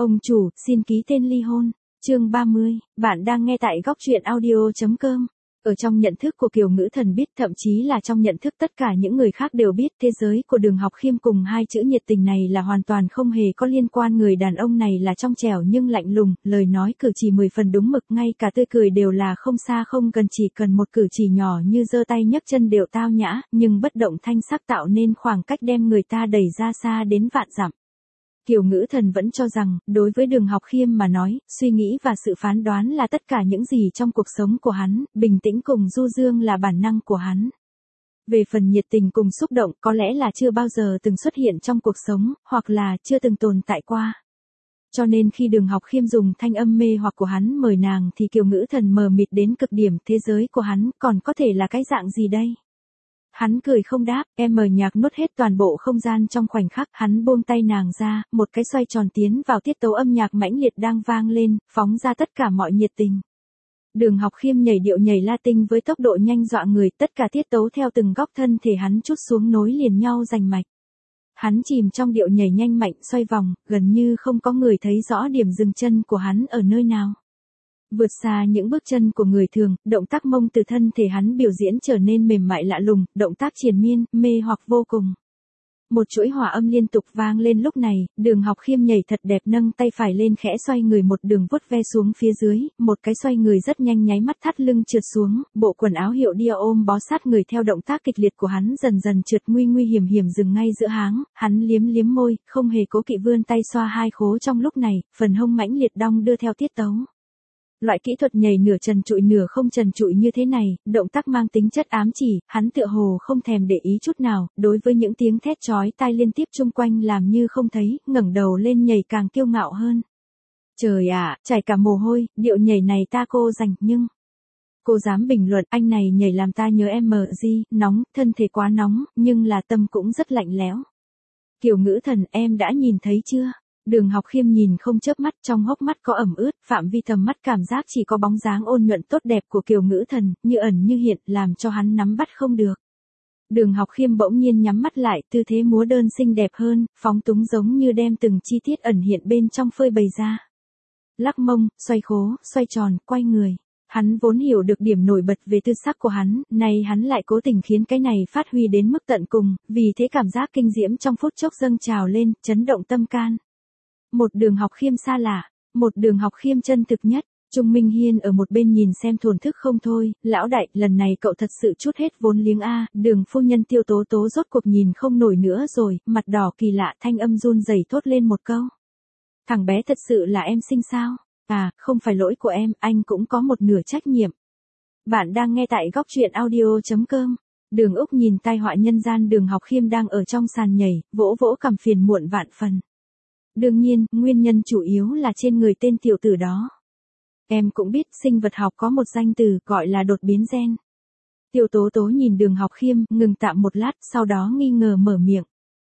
Ông chủ, xin ký tên ly hôn. Chương 30, bạn đang nghe tại góc truyện audio.com. Ở trong nhận thức của Kiều Ngữ Thần biết, thậm chí là trong nhận thức tất cả những người khác đều biết, thế giới của Đường Học Khiêm cùng hai chữ nhiệt tình này là hoàn toàn không hề có liên quan. Người đàn ông này là trong trẻo nhưng lạnh lùng, lời nói cử chỉ 10 phần đúng mực, ngay cả tươi cười đều là không xa không gần, chỉ cần một cử chỉ nhỏ như giơ tay nhấc chân đều tao nhã, nhưng bất động thanh sắc tạo nên khoảng cách đem người ta đẩy ra xa đến vạn dặm. Kiều Ngữ Thần vẫn cho rằng, đối với Đường Học Khiêm mà nói, suy nghĩ và sự phán đoán là tất cả những gì trong cuộc sống của hắn, bình tĩnh cùng du dương là bản năng của hắn. Về phần nhiệt tình cùng xúc động, có lẽ là chưa bao giờ từng xuất hiện trong cuộc sống, hoặc là chưa từng tồn tại qua. Cho nên khi Đường Học Khiêm dùng thanh âm mê hoặc của hắn mời nàng thì Kiều Ngữ Thần mờ mịt đến cực điểm, thế giới của hắn còn có thể là cái dạng gì đây? Hắn cười không đáp, em mở nhạc nuốt hết toàn bộ không gian trong khoảnh khắc, hắn buông tay nàng ra, một cái xoay tròn tiến vào tiết tấu âm nhạc mãnh liệt đang vang lên, phóng ra tất cả mọi nhiệt tình. Đường Học Khiêm nhảy điệu nhảy Latin với tốc độ nhanh dọa người, tất cả tiết tấu theo từng góc thân thể hắn trút xuống nối liền nhau rành mạch. Hắn chìm trong điệu nhảy nhanh mạnh xoay vòng, gần như không có người thấy rõ điểm dừng chân của hắn ở nơi nào. Vượt xa những bước chân của người thường, động tác mông từ thân thể hắn biểu diễn trở nên mềm mại lạ lùng, động tác triền miên, mê hoặc vô cùng. Một chuỗi hòa âm liên tục vang lên lúc này, Đường Học Khiêm nhảy thật đẹp, nâng tay phải lên khẽ xoay người một đường vuốt ve xuống phía dưới, một cái xoay người rất nhanh nháy mắt thắt lưng trượt xuống, bộ quần áo hiệu Dior ôm bó sát người theo động tác kịch liệt của hắn dần dần trượt nguy hiểm dừng ngay giữa háng, hắn liếm môi, không hề cố kỵ vươn tay xoa hai khố trong lúc này, phần hông mãnh liệt đong đưa theo tiết tấu. Loại kỹ thuật nhảy nửa trần trụi nửa không trần trụi như thế này, động tác mang tính chất ám chỉ, hắn tựa hồ không thèm để ý chút nào, đối với những tiếng thét chói tai liên tiếp chung quanh làm như không thấy, ngẩng đầu lên nhảy càng kiêu ngạo hơn. Trời ạ, chảy cả mồ hôi, điệu nhảy này ta cô dành, nhưng... Cô dám bình luận, anh này nhảy làm ta nhớ MG, nóng, thân thể quá nóng, nhưng là tâm cũng rất lạnh lẽo. Kiều Ngữ Thần, em đã nhìn thấy chưa? Đường Học Khiêm nhìn không chớp mắt, trong hốc mắt có ẩm ướt, phạm vi tầm mắt cảm giác chỉ có bóng dáng ôn nhuận tốt đẹp của Kiều Ngữ Thần, như ẩn như hiện, làm cho hắn nắm bắt không được. Đường Học Khiêm bỗng nhiên nhắm mắt lại, tư thế múa đơn xinh đẹp hơn, phóng túng giống như đem từng chi tiết ẩn hiện bên trong phơi bày ra. Lắc mông, xoay khố, xoay tròn, quay người. Hắn vốn hiểu được điểm nổi bật về tư sắc của hắn, nay hắn lại cố tình khiến cái này phát huy đến mức tận cùng, vì thế cảm giác kinh diễm trong phút chốc dâng trào lên, chấn động tâm can. Một Đường Học Khiêm xa lạ, một Đường Học Khiêm chân thực nhất. Trung Minh Hiên ở một bên nhìn xem thổn thức không thôi, lão đại, lần này cậu thật sự trút hết vốn liếng a. Đường phu nhân Tiêu Tố Tố rốt cuộc nhìn không nổi nữa rồi, mặt đỏ kỳ lạ, thanh âm run rẩy thốt lên một câu. Thằng bé thật sự là em sinh sao? À, không phải lỗi của em, anh cũng có một nửa trách nhiệm. Bạn đang nghe tại góc truyện audio.com. Đường Úc nhìn tai họa nhân gian Đường Học Khiêm đang ở trong sàn nhảy, vỗ vỗ cằm phiền muộn vạn phần. Đương nhiên, nguyên nhân chủ yếu là trên người tên tiểu tử đó. Em cũng biết, sinh vật học có một danh từ gọi là đột biến gen. Tiêu Tố Tố nhìn Đường Học Khiêm, ngừng tạm một lát, sau đó nghi ngờ mở miệng.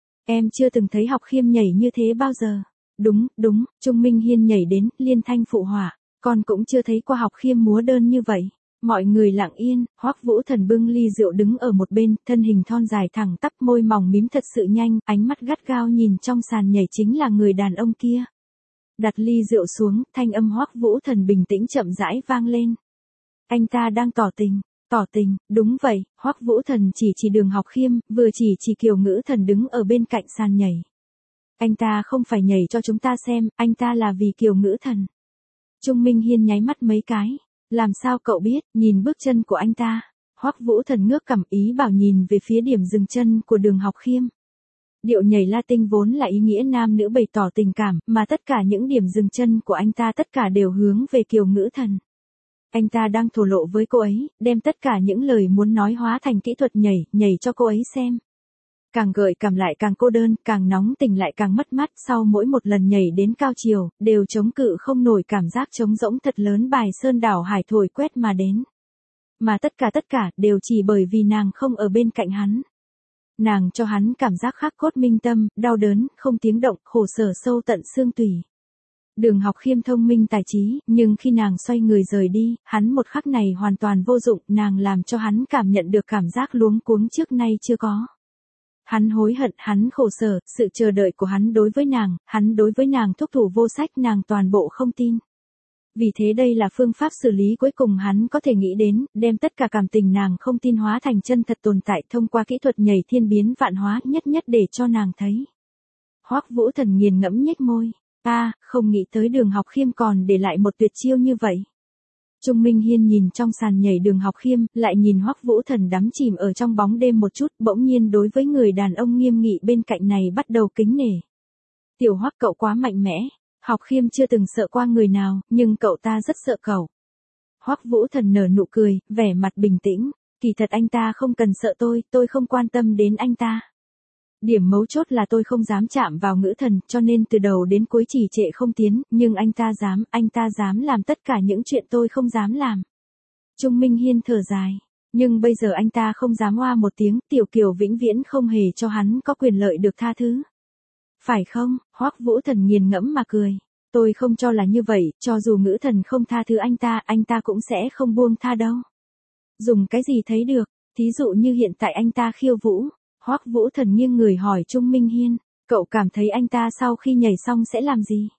Em chưa từng thấy Học Khiêm nhảy như thế bao giờ. Đúng, Trung Minh Hiên nhảy đến, liên thanh phụ họa. Con cũng chưa thấy qua Học Khiêm múa đơn như vậy. Mọi người lặng yên, Hoắc Vũ Thần bưng ly rượu đứng ở một bên, thân hình thon dài thẳng tắp, môi mỏng mím thật sự nhanh, ánh mắt gắt gao nhìn trong sàn nhảy chính là người đàn ông kia. Đặt ly rượu xuống, thanh âm Hoắc Vũ Thần bình tĩnh chậm rãi vang lên. Anh ta đang tỏ tình, đúng vậy, Hoắc Vũ Thần chỉ Đường Học Khiêm, vừa chỉ Kiều Ngữ Thần đứng ở bên cạnh sàn nhảy. Anh ta không phải nhảy cho chúng ta xem, anh ta là vì Kiều Ngữ Thần. Trung Minh Hiên nháy mắt mấy cái. Làm sao cậu biết, nhìn bước chân của anh ta. Hoắc Vũ Thần ngước cằm ý bảo nhìn về phía điểm dừng chân của Đường Học Khiêm. Điệu nhảy Latin vốn là ý nghĩa nam nữ bày tỏ tình cảm, mà tất cả những điểm dừng chân của anh ta tất cả đều hướng về Kiều Ngữ Thần. Anh ta đang thổ lộ với cô ấy, đem tất cả những lời muốn nói hóa thành kỹ thuật nhảy cho cô ấy xem. Càng gợi cảm lại càng cô đơn, càng nóng tình lại càng mất mát, sau mỗi một lần nhảy đến cao chiều, đều chống cự không nổi cảm giác trống rỗng thật lớn, bài sơn đảo hải thổi quét mà đến. Mà tất cả đều chỉ bởi vì nàng không ở bên cạnh hắn. Nàng cho hắn cảm giác khắc cốt minh tâm, đau đớn, không tiếng động, khổ sở sâu tận xương tủy. Đường Học Khiêm thông minh tài trí, nhưng khi nàng xoay người rời đi, hắn một khắc này hoàn toàn vô dụng, nàng làm cho hắn cảm nhận được cảm giác luống cuống trước nay chưa có. Hắn hối hận, hắn khổ sở, sự chờ đợi của hắn đối với nàng thúc thủ vô sách nàng toàn bộ không tin. Vì thế đây là phương pháp xử lý cuối cùng hắn có thể nghĩ đến, đem tất cả cảm tình nàng không tin hóa thành chân thật tồn tại thông qua kỹ thuật nhảy thiên biến vạn hóa nhất nhất để cho nàng thấy. Hoắc Vũ Thần nghiền ngẫm nhếch môi, không nghĩ tới Đường Học Khiêm còn để lại một tuyệt chiêu như vậy. Trung Minh Hiên nhìn trong sàn nhảy Đường Học Khiêm, lại nhìn Hoắc Vũ Thần đắm chìm ở trong bóng đêm một chút, bỗng nhiên đối với người đàn ông nghiêm nghị bên cạnh này bắt đầu kính nể. Tiểu Hoắc cậu quá mạnh mẽ, Học Khiêm chưa từng sợ qua người nào, nhưng cậu ta rất sợ cậu. Hoắc Vũ Thần nở nụ cười, vẻ mặt bình tĩnh, kỳ thật anh ta không cần sợ tôi không quan tâm đến anh ta. Điểm mấu chốt là tôi không dám chạm vào Ngữ Thần, cho nên từ đầu đến cuối trì trệ không tiến, nhưng anh ta dám làm tất cả những chuyện tôi không dám làm. Trung Minh Hiên thở dài, nhưng bây giờ anh ta không dám oa một tiếng, Tiểu Kiều vĩnh viễn không hề cho hắn có quyền lợi được tha thứ. Phải không? Hoắc Vũ Thần nghiền ngẫm mà cười. Tôi không cho là như vậy, cho dù Ngữ Thần không tha thứ anh ta cũng sẽ không buông tha đâu. Dùng cái gì thấy được, thí dụ như hiện tại anh ta khiêu vũ. Hoắc Vũ Thần nghiêng người hỏi Trung Minh Hiên, cậu cảm thấy anh ta sau khi nhảy xong sẽ làm gì?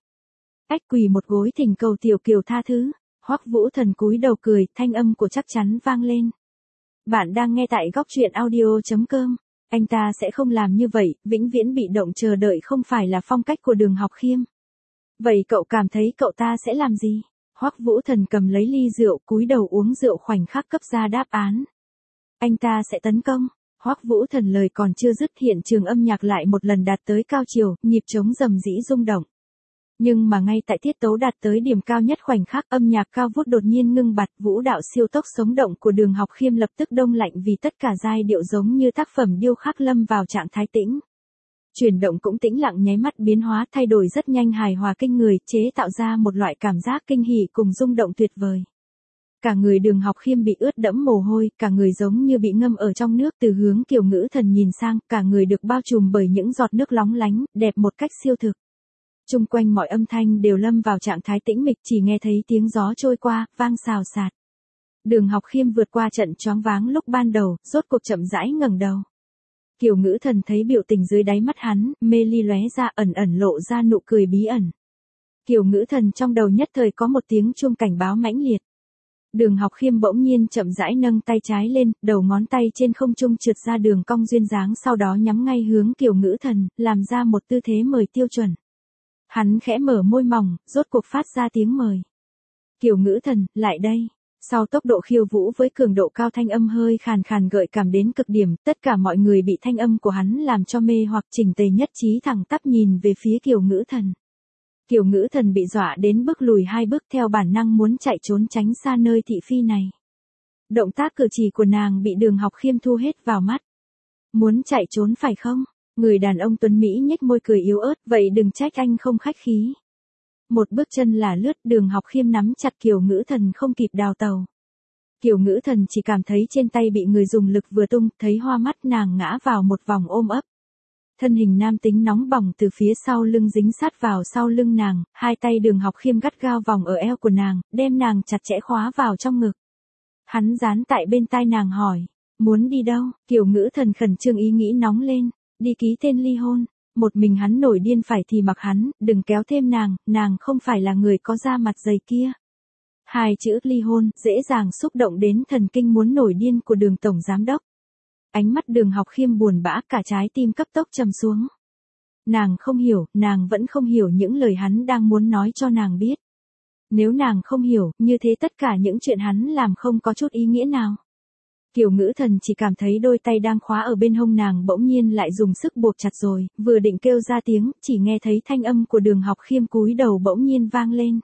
Quỳ một gối thỉnh cầu Tiểu Kiều tha thứ. Hoắc Vũ Thần cúi đầu cười, thanh âm của chắc chắn vang lên. Bạn đang nghe tại góc truyện audio.com. Anh ta sẽ không làm như vậy, vĩnh viễn bị động chờ đợi không phải là phong cách của Đường Học Khiêm. Vậy cậu cảm thấy cậu ta sẽ làm gì? Hoắc Vũ Thần cầm lấy ly rượu, cúi đầu uống rượu khoảnh khắc cấp ra đáp án. Anh ta sẽ tấn công. Hoắc Vũ Thần lời còn chưa dứt hiện trường âm nhạc lại một lần đạt tới cao chiều, nhịp trống rầm rĩ rung động. Nhưng mà ngay tại tiết tấu đạt tới điểm cao nhất khoảnh khắc âm nhạc cao vút đột nhiên ngưng bặt, vũ đạo siêu tốc sống động của Đường Học Khiêm lập tức đông lạnh vì tất cả giai điệu giống như tác phẩm điêu khắc lâm vào trạng thái tĩnh. Chuyển động cũng tĩnh lặng nháy mắt biến hóa thay đổi rất nhanh hài hòa kinh người, chế tạo ra một loại cảm giác kinh hỉ cùng rung động tuyệt vời. Cả người Đường Học Khiêm bị ướt đẫm mồ hôi, cả người giống như bị ngâm ở trong nước từ hướng Kiều Ngữ Thần nhìn sang, cả người được bao trùm bởi những giọt nước lóng lánh, đẹp một cách siêu thực. Chung quanh mọi âm thanh đều lâm vào trạng thái tĩnh mịch chỉ nghe thấy tiếng gió trôi qua, vang xào xạc. Đường Học Khiêm vượt qua trận choáng váng lúc ban đầu, rốt cuộc chậm rãi ngẩng đầu. Kiều Ngữ Thần thấy biểu tình dưới đáy mắt hắn, mê ly lóe ra ẩn ẩn lộ ra nụ cười bí ẩn. Kiều Ngữ Thần trong đầu nhất thời có một tiếng chuông cảnh báo mãnh liệt. Đường Học Khiêm bỗng nhiên chậm rãi nâng tay trái lên, đầu ngón tay trên không trung trượt ra đường cong duyên dáng sau đó nhắm ngay hướng Kiều Ngữ Thần, làm ra một tư thế mời tiêu chuẩn. Hắn khẽ mở môi mỏng, rốt cuộc phát ra tiếng mời. Kiều Ngữ Thần, lại đây. Sau tốc độ khiêu vũ với cường độ cao thanh âm hơi khàn khàn gợi cảm đến cực điểm, tất cả mọi người bị thanh âm của hắn làm cho mê hoặc chỉnh tề nhất trí thẳng tắp nhìn về phía Kiều Ngữ Thần. Kiều Ngữ Thần bị dọa đến bước lùi 2 bước theo bản năng muốn chạy trốn tránh xa nơi thị phi này. Động tác cử chỉ của nàng bị Đường Học Khiêm thu hết vào mắt. Muốn chạy trốn phải không? Người đàn ông tuấn Mỹ nhếch môi cười yếu ớt, vậy đừng trách anh không khách khí. Một bước chân là lướt, Đường Học Khiêm nắm chặt Kiều Ngữ Thần không kịp đào tàu. Kiều Ngữ Thần chỉ cảm thấy trên tay bị người dùng lực vừa tung, thấy hoa mắt nàng ngã vào một vòng ôm ấp. Thân hình nam tính nóng bỏng từ phía sau lưng dính sát vào sau lưng nàng, hai tay Đường Học Khiêm gắt gao vòng ở eo của nàng, đem nàng chặt chẽ khóa vào trong ngực. Hắn dán tại bên tai nàng hỏi, muốn đi đâu? Kiều Ngữ Thần khẩn trương ý nghĩ nóng lên, đi ký tên ly hôn. Một mình hắn nổi điên phải thì mặc hắn, đừng kéo thêm nàng không phải là người có da mặt dày kia. 2 chữ ly hôn dễ dàng xúc động đến thần kinh muốn nổi điên của Đường tổng giám đốc. Ánh mắt Đường Học Khiêm buồn bã, cả trái tim cấp tốc trầm xuống. Nàng không hiểu, nàng vẫn không hiểu những lời hắn đang muốn nói cho nàng biết. Nếu nàng không hiểu, như thế tất cả những chuyện hắn làm không có chút ý nghĩa nào. Kiều Ngữ Thần chỉ cảm thấy đôi tay đang khóa ở bên hông nàng bỗng nhiên lại dùng sức buộc chặt rồi, vừa định kêu ra tiếng, chỉ nghe thấy thanh âm của Đường Học Khiêm cúi đầu bỗng nhiên vang lên.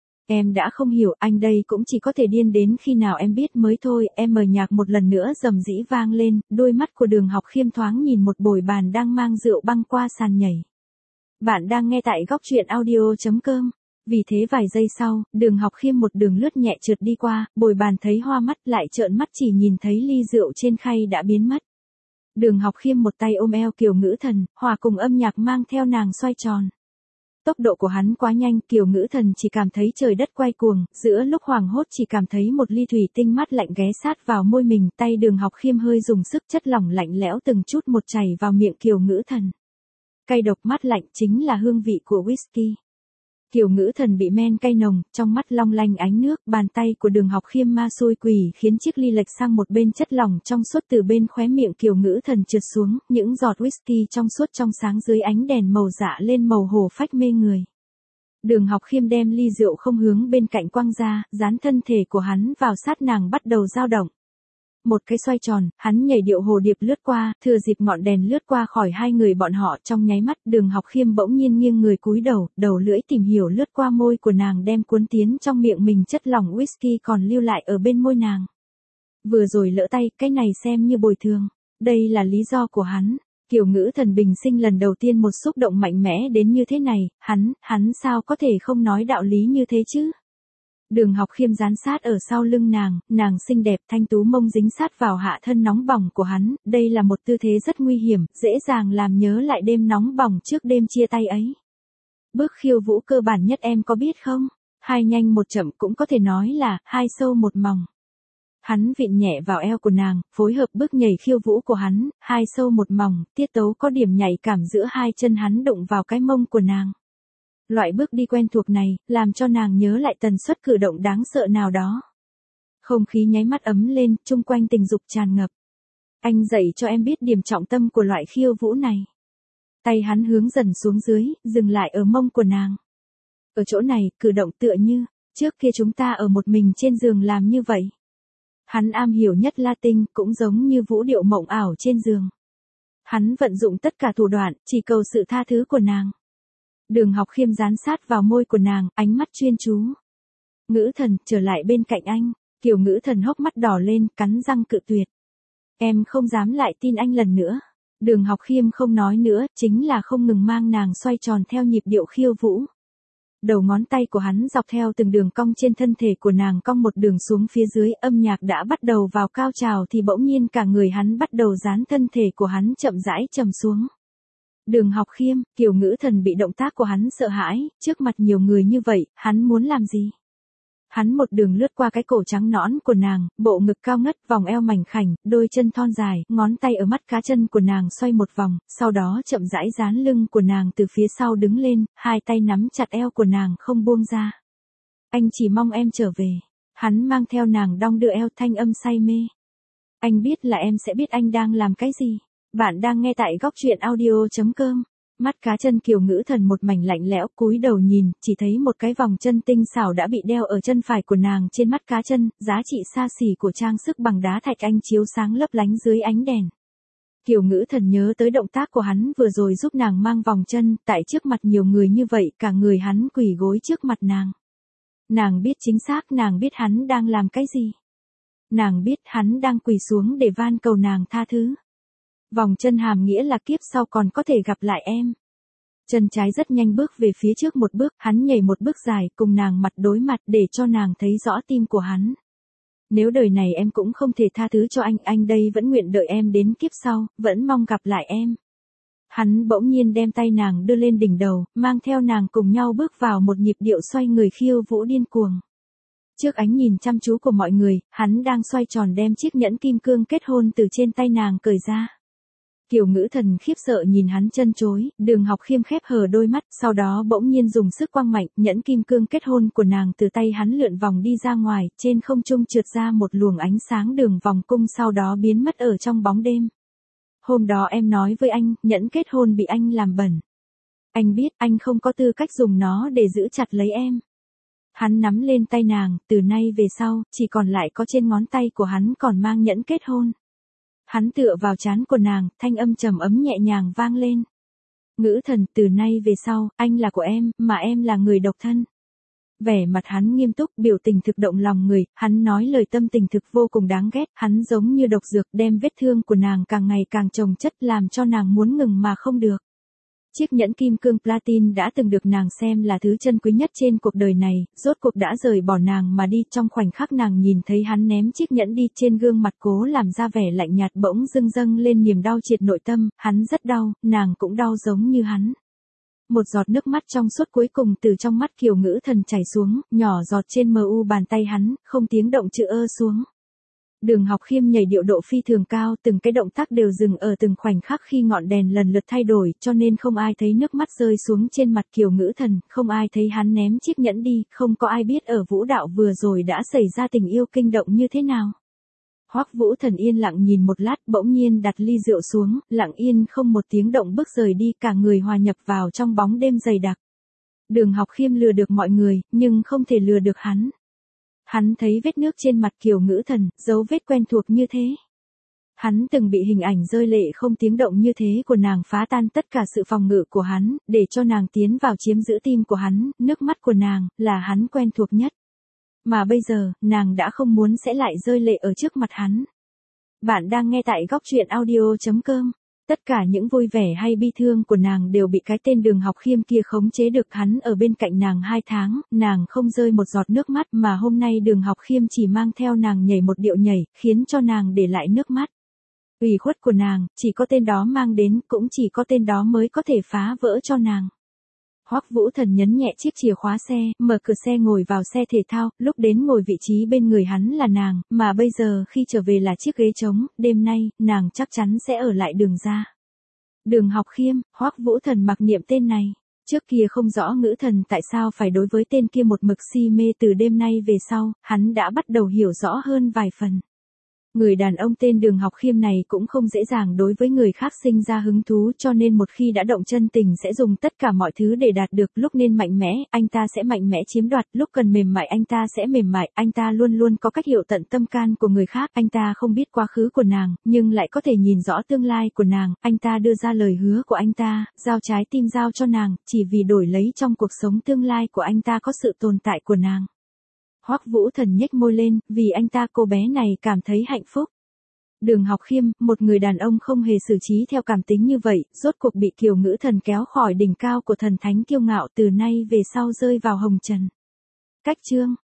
Em đã không hiểu, anh đây cũng chỉ có thể điên đến khi nào em biết mới thôi. Em mời nhạc một lần nữa rầm rĩ vang lên, đôi mắt của Đường Học Khiêm thoáng nhìn một bồi bàn đang mang rượu băng qua sàn nhảy. Bạn đang nghe tại góc truyện audio.com. Vì thế vài giây sau, Đường Học Khiêm một đường lướt nhẹ trượt đi qua, bồi bàn thấy hoa mắt lại trợn mắt chỉ nhìn thấy ly rượu trên khay đã biến mất. Đường Học Khiêm một tay ôm eo Kiều Ngữ Thần, hòa cùng âm nhạc mang theo nàng xoay tròn. Tốc độ của hắn quá nhanh, Kiều Ngữ Thần chỉ cảm thấy trời đất quay cuồng, giữa lúc hoảng hốt chỉ cảm thấy một ly thủy tinh mát lạnh ghé sát vào môi mình, tay Đường Học Khiêm hơi dùng sức, chất lỏng lạnh lẽo từng chút một chảy vào miệng Kiều Ngữ Thần. Cay độc mát lạnh chính là hương vị của whisky. Kiều Ngữ Thần bị men cay nồng, trong mắt long lanh ánh nước, bàn tay của Đường Học Khiêm ma xui quỷ khiến chiếc ly lệch sang một bên, chất lỏng trong suốt từ bên khóe miệng Kiều Ngữ Thần trượt xuống, những giọt whisky trong suốt trong sáng dưới ánh đèn màu dạ lên màu hổ phách mê người. Đường Học Khiêm đem ly rượu không hướng bên cạnh quăng ra, dán thân thể của hắn vào sát nàng bắt đầu dao động. Một cái xoay tròn, hắn nhảy điệu hồ điệp lướt qua, thừa dịp ngọn đèn lướt qua khỏi hai người bọn họ trong nháy mắt, Đường Học Khiêm bỗng nhiên nghiêng người cúi đầu, đầu lưỡi tìm hiểu lướt qua môi của nàng đem cuốn tiến trong miệng mình, chất lỏng whisky còn lưu lại ở bên môi nàng. Vừa rồi lỡ tay, cái này xem như bồi thường. Đây là lý do của hắn. Kiều Ngữ Thần bình sinh lần đầu tiên một xúc động mạnh mẽ đến như thế này, hắn sao có thể không nói đạo lý như thế chứ? Đường Học Khiêm dán sát ở sau lưng nàng xinh đẹp thanh tú mông dính sát vào hạ thân nóng bỏng của hắn, đây là một tư thế rất nguy hiểm, dễ dàng làm nhớ lại đêm nóng bỏng trước đêm chia tay ấy. Bước khiêu vũ cơ bản nhất em có biết không? 2 nhanh 1 chậm, cũng có thể nói là 2 sâu 1 mỏng. Hắn vịn nhẹ vào eo của nàng, phối hợp bước nhảy khiêu vũ của hắn, 2 sâu 1 mỏng, tiết tấu có điểm nhạy cảm giữa hai chân hắn đụng vào cái mông của nàng. Loại bước đi quen thuộc này, làm cho nàng nhớ lại tần suất cử động đáng sợ nào đó. Không khí nháy mắt ấm lên, chung quanh tình dục tràn ngập. Anh dạy cho em biết điểm trọng tâm của loại khiêu vũ này. Tay hắn hướng dần xuống dưới, dừng lại ở mông của nàng. Ở chỗ này, cử động tựa như, trước kia chúng ta ở một mình trên giường làm như vậy. Hắn am hiểu nhất Latin, cũng giống như vũ điệu mộng ảo trên giường. Hắn vận dụng tất cả thủ đoạn, chỉ cầu sự tha thứ của nàng. Đường Học Khiêm dán sát vào môi của nàng, ánh mắt chuyên chú. Ngữ Thần, trở lại bên cạnh anh. Kiều Ngữ Thần hốc mắt đỏ lên, cắn răng cự tuyệt. Em không dám lại tin anh lần nữa. Đường Học Khiêm không nói nữa, chính là không ngừng mang nàng xoay tròn theo nhịp điệu khiêu vũ. Đầu ngón tay của hắn dọc theo từng đường cong trên thân thể của nàng, cong một đường xuống phía dưới, âm nhạc đã bắt đầu vào cao trào thì bỗng nhiên cả người hắn bắt đầu dán thân thể của hắn chậm rãi trầm xuống. Đường Học Khiêm, Kiều Ngữ Thần bị động tác của hắn sợ hãi, trước mặt nhiều người như vậy, hắn muốn làm gì? Hắn một đường lướt qua cái cổ trắng nõn của nàng, bộ ngực cao ngất, vòng eo mảnh khảnh, đôi chân thon dài, ngón tay ở mắt cá chân của nàng xoay một vòng, sau đó chậm rãi dán lưng của nàng từ phía sau đứng lên, hai tay nắm chặt eo của nàng không buông ra. Anh chỉ mong em trở về. Hắn mang theo nàng đong đưa eo, thanh âm say mê. Anh biết là em sẽ biết anh đang làm cái gì. Bạn đang nghe tại góc truyện audio.com. Mắt cá chân Kiều Ngữ Thần một mảnh lạnh lẽo, cúi đầu nhìn, chỉ thấy một cái vòng chân tinh xảo đã bị đeo ở chân phải của nàng trên mắt cá chân, giá trị xa xỉ của trang sức bằng đá thạch anh chiếu sáng lấp lánh dưới ánh đèn. Kiều Ngữ Thần nhớ tới động tác của hắn vừa rồi giúp nàng mang vòng chân, tại trước mặt nhiều người như vậy, cả người hắn quỳ gối trước mặt nàng. Nàng biết chính xác, nàng biết hắn đang làm cái gì. Nàng biết hắn đang quỳ xuống để van cầu nàng tha thứ. Vòng chân hàm nghĩa là kiếp sau còn có thể gặp lại em. Chân trái rất nhanh bước về phía trước một bước, hắn nhảy một bước dài cùng nàng mặt đối mặt để cho nàng thấy rõ tim của hắn. Nếu đời này em cũng không thể tha thứ cho anh đây vẫn nguyện đợi em đến kiếp sau, vẫn mong gặp lại em. Hắn bỗng nhiên đem tay nàng đưa lên đỉnh đầu, mang theo nàng cùng nhau bước vào một nhịp điệu xoay người khiêu vũ điên cuồng. Trước ánh nhìn chăm chú của mọi người, hắn đang xoay tròn đem chiếc nhẫn kim cương kết hôn từ trên tay nàng cởi ra. Kiều Ngữ Thần khiếp sợ nhìn hắn chân chối, Đường Học Khiêm khép hờ đôi mắt, sau đó bỗng nhiên dùng sức quăng mạnh, nhẫn kim cương kết hôn của nàng từ tay hắn lượn vòng đi ra ngoài, trên không trung trượt ra một luồng ánh sáng đường vòng cung sau đó biến mất ở trong bóng đêm. Hôm đó em nói với anh, nhẫn kết hôn bị anh làm bẩn. Anh biết anh không có tư cách dùng nó để giữ chặt lấy em. Hắn nắm lên tay nàng, từ nay về sau, chỉ còn lại có trên ngón tay của hắn còn mang nhẫn kết hôn. Hắn tựa vào trán của nàng, thanh âm trầm ấm nhẹ nhàng vang lên. Ngữ Thần, từ nay về sau, anh là của em, mà em là người độc thân. Vẻ mặt hắn nghiêm túc, biểu tình thực động lòng người, hắn nói lời tâm tình thực vô cùng đáng ghét, hắn giống như độc dược đem vết thương của nàng càng ngày càng chồng chất làm cho nàng muốn ngừng mà không được. Chiếc nhẫn kim cương platin đã từng được nàng xem là thứ chân quý nhất trên cuộc đời này, rốt cuộc đã rời bỏ nàng mà đi. Trong khoảnh khắc nàng nhìn thấy hắn ném chiếc nhẫn đi, trên gương mặt cố làm ra vẻ lạnh nhạt bỗng dâng lên niềm đau triệt nội tâm, hắn rất đau, nàng cũng đau giống như hắn. Một giọt nước mắt trong suốt cuối cùng từ trong mắt Kiều Ngữ Thần chảy xuống, nhỏ giọt trên mu bàn tay hắn, không tiếng động chữ ơ xuống. Đường Học Khiêm nhảy điệu độ phi thường cao, từng cái động tác đều dừng ở từng khoảnh khắc khi ngọn đèn lần lượt thay đổi, cho nên không ai thấy nước mắt rơi xuống trên mặt Kiều Ngữ Thần, không ai thấy hắn ném chiếc nhẫn đi, không có ai biết ở vũ đạo vừa rồi đã xảy ra tình yêu kinh động như thế nào. Hoắc Vũ Thần yên lặng nhìn một lát, bỗng nhiên đặt ly rượu xuống, lặng yên không một tiếng động bước rời đi, cả người hòa nhập vào trong bóng đêm dày đặc. Đường Học Khiêm lừa được mọi người, nhưng không thể lừa được hắn. Hắn thấy vết nước trên mặt Kiều Ngữ Thần, dấu vết quen thuộc như thế. Hắn từng bị hình ảnh rơi lệ không tiếng động như thế của nàng phá tan tất cả sự phòng ngự của hắn, để cho nàng tiến vào chiếm giữ tim của hắn, nước mắt của nàng, là hắn quen thuộc nhất. Mà bây giờ, nàng đã không muốn sẽ lại rơi lệ ở trước mặt hắn. Bạn đang nghe tại góc truyện audio.com. Tất cả những vui vẻ hay bi thương của nàng đều bị cái tên Đường Học Khiêm kia khống chế được. Hắn ở bên cạnh nàng 2 tháng, nàng không rơi một giọt nước mắt, mà hôm nay Đường Học Khiêm chỉ mang theo nàng nhảy một điệu nhảy, khiến cho nàng để lại nước mắt. Ủy khuất của nàng, chỉ có tên đó mang đến, cũng chỉ có tên đó mới có thể phá vỡ cho nàng. Hoắc Vũ Thần nhấn nhẹ chiếc chìa khóa xe, mở cửa xe ngồi vào xe thể thao, lúc đến ngồi vị trí bên người hắn là nàng, mà bây giờ khi trở về là chiếc ghế trống, đêm nay, nàng chắc chắn sẽ ở lại Đường gia. Đường Học Khiêm, Hoắc Vũ Thần mặc niệm tên này. Trước kia không rõ Ngữ Thần tại sao phải đối với tên kia một mực si mê, từ đêm nay về sau, hắn đã bắt đầu hiểu rõ hơn vài phần. Người đàn ông tên Đường Học Khiêm này cũng không dễ dàng đối với người khác sinh ra hứng thú, cho nên một khi đã động chân tình sẽ dùng tất cả mọi thứ để đạt được. Lúc nên mạnh mẽ, anh ta sẽ mạnh mẽ chiếm đoạt, lúc cần mềm mại anh ta sẽ mềm mại, anh ta luôn luôn có cách hiểu tận tâm can của người khác, anh ta không biết quá khứ của nàng, nhưng lại có thể nhìn rõ tương lai của nàng, anh ta đưa ra lời hứa của anh ta, giao trái tim giao cho nàng, chỉ vì đổi lấy trong cuộc sống tương lai của anh ta có sự tồn tại của nàng. Hoắc Vũ Thần nhếch môi lên, vì anh ta cô bé này cảm thấy hạnh phúc. Đường Học Khiêm, một người đàn ông không hề xử trí theo cảm tính như vậy, rốt cuộc bị Kiều Ngữ Thần kéo khỏi đỉnh cao của thần thánh kiêu ngạo, từ nay về sau rơi vào hồng trần. Cách chương